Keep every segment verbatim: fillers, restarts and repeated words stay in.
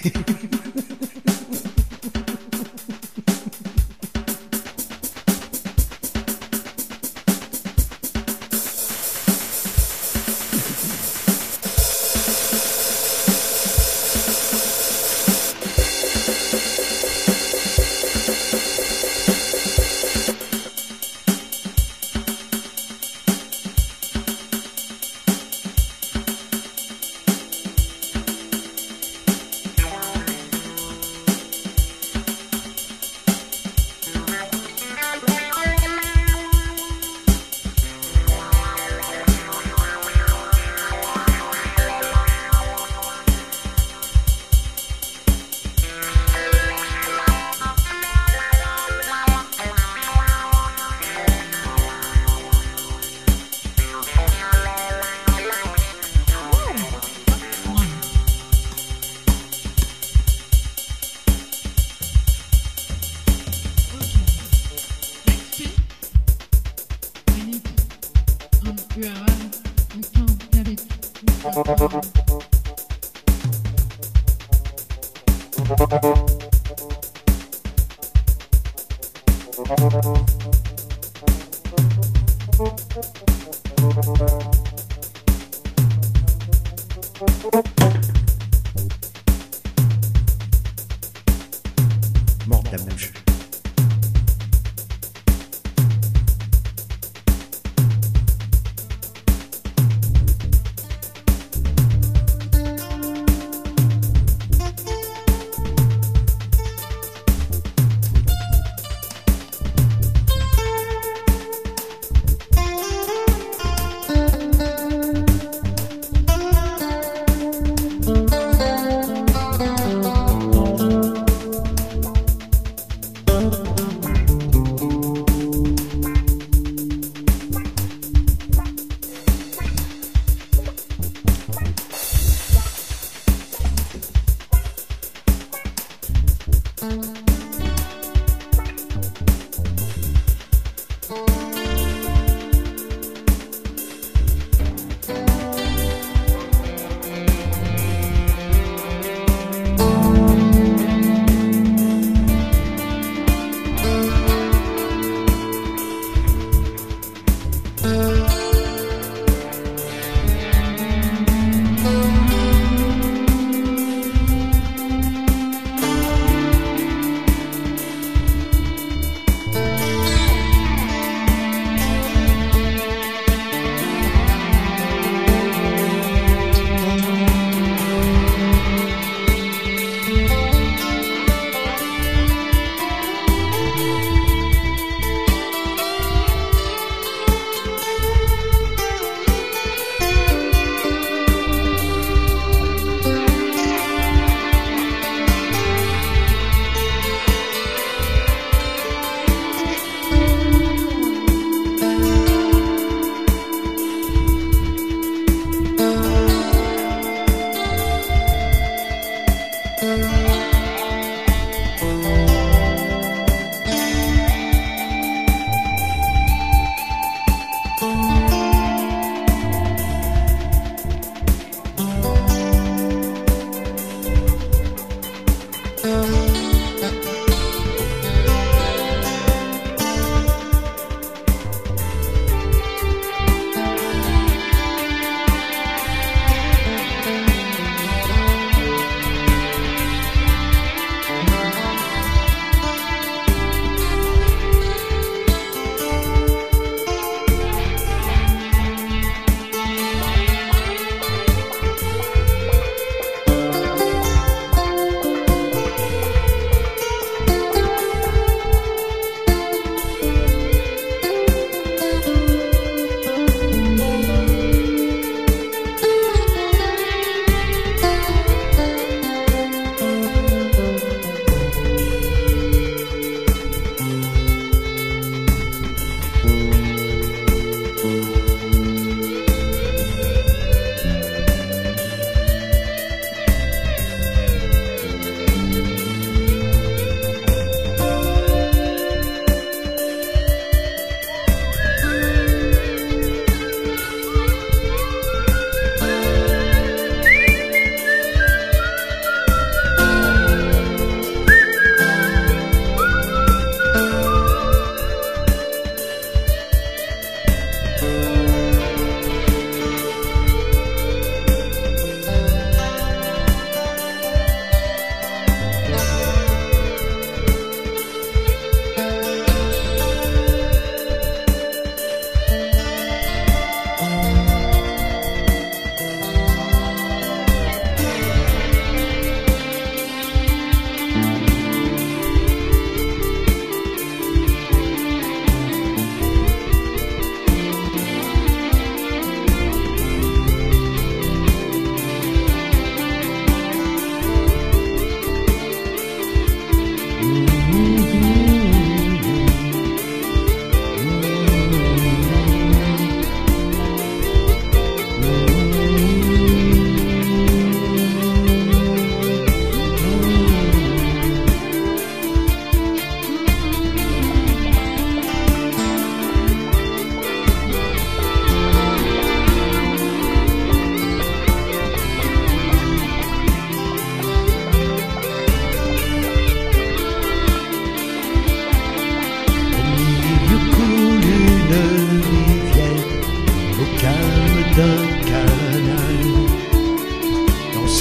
Morte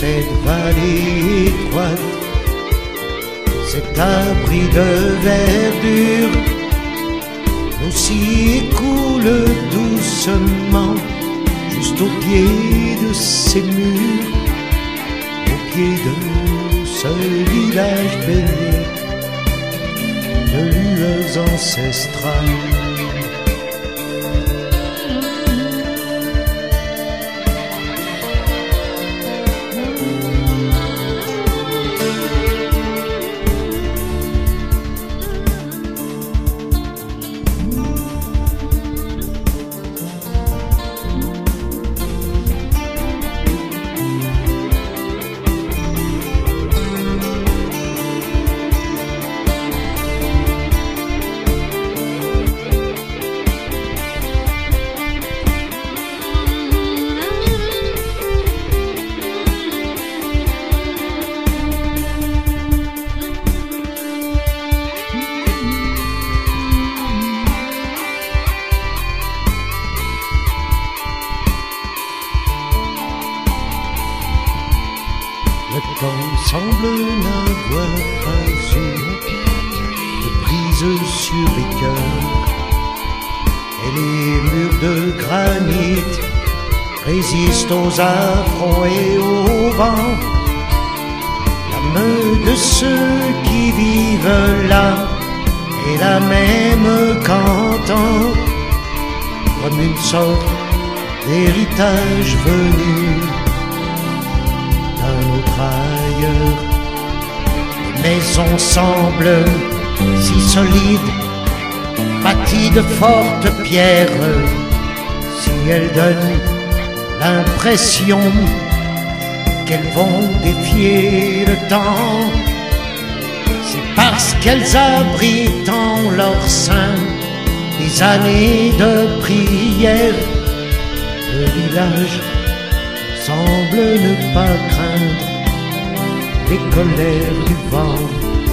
cette vallée étroite, cet abri de verdure nous s'y écoule doucement, juste au pied de ces murs, au pied de ce village baigné de lueurs ancestrales. Le temps semble n'avoir pas eu de prise sur les cœurs, et les murs de granit résistent aux affronts et au vent. L'âme de ceux qui vivent là est la même qu'antan, comme une sorte d'héritage venu d'un autre ailleurs. Les maisons semblent si solides, bâties de fortes pierres, si elles donnent l'impression qu'elles vont défier le temps. C'est parce qu'elles abritent en leur sein des années de prière. Le village semble ne pas craindre les colères du vent.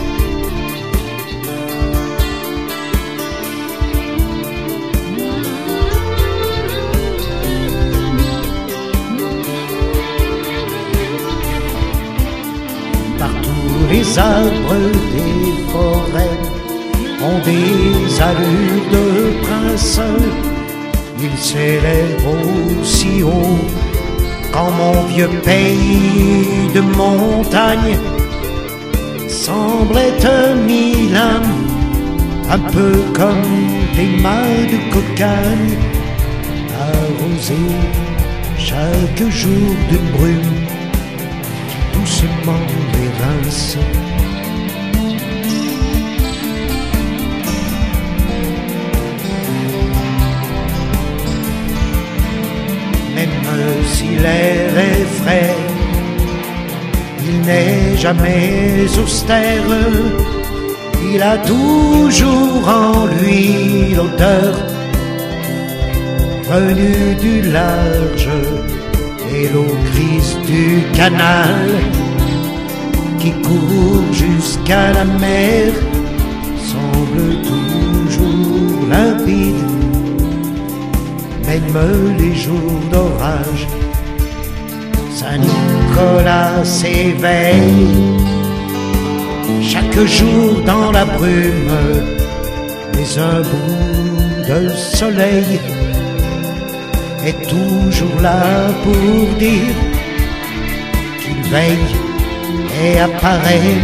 Partout les arbres des forêts ont des allures de princes. Ils s'élèvent aussi haut quand mon vieux pays de montagne semble être mille âmes, un peu comme des mâts de cocagne, arrosés chaque jour d'une brume qui doucement les rince. Même si l'air est frais, il n'est jamais austère. Il a toujours en lui l'odeur venue du large et l'eau grise du canal qui court jusqu'à la mer semble toujours limpide. Même les jours d'orage, Saint-Nicolas s'éveille chaque jour dans la brume, mais un bout de soleil est toujours là pour dire qu'il veille et apparaît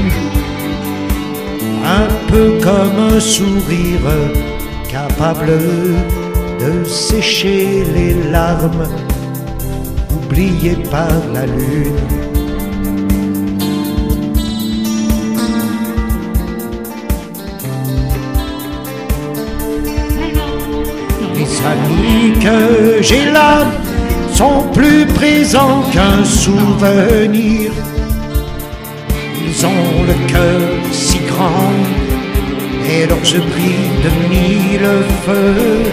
un peu comme un sourire capable de sécher les larmes oubliées par la lune. Les amis que j'ai là sont plus présents qu'un souvenir. Ils ont le cœur si grand et leurs yeux brillent de mille feux.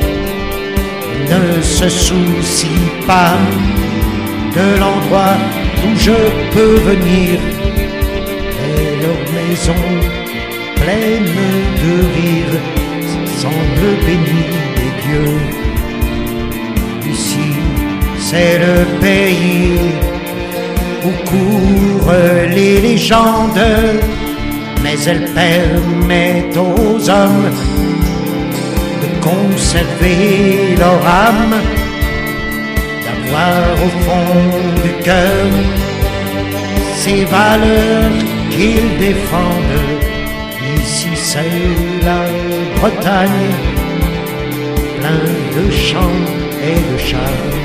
Ne se soucie pas de l'endroit où je peux venir, et leur maison pleine de rire semble bénie des dieux. Ici c'est le pays où où courent les légendes, mais elle permet aux hommes de conserver leur âme, d'avoir au fond du cœur ces valeurs qu'ils défendent. Ici c'est la Bretagne, plein de chants et de charmes.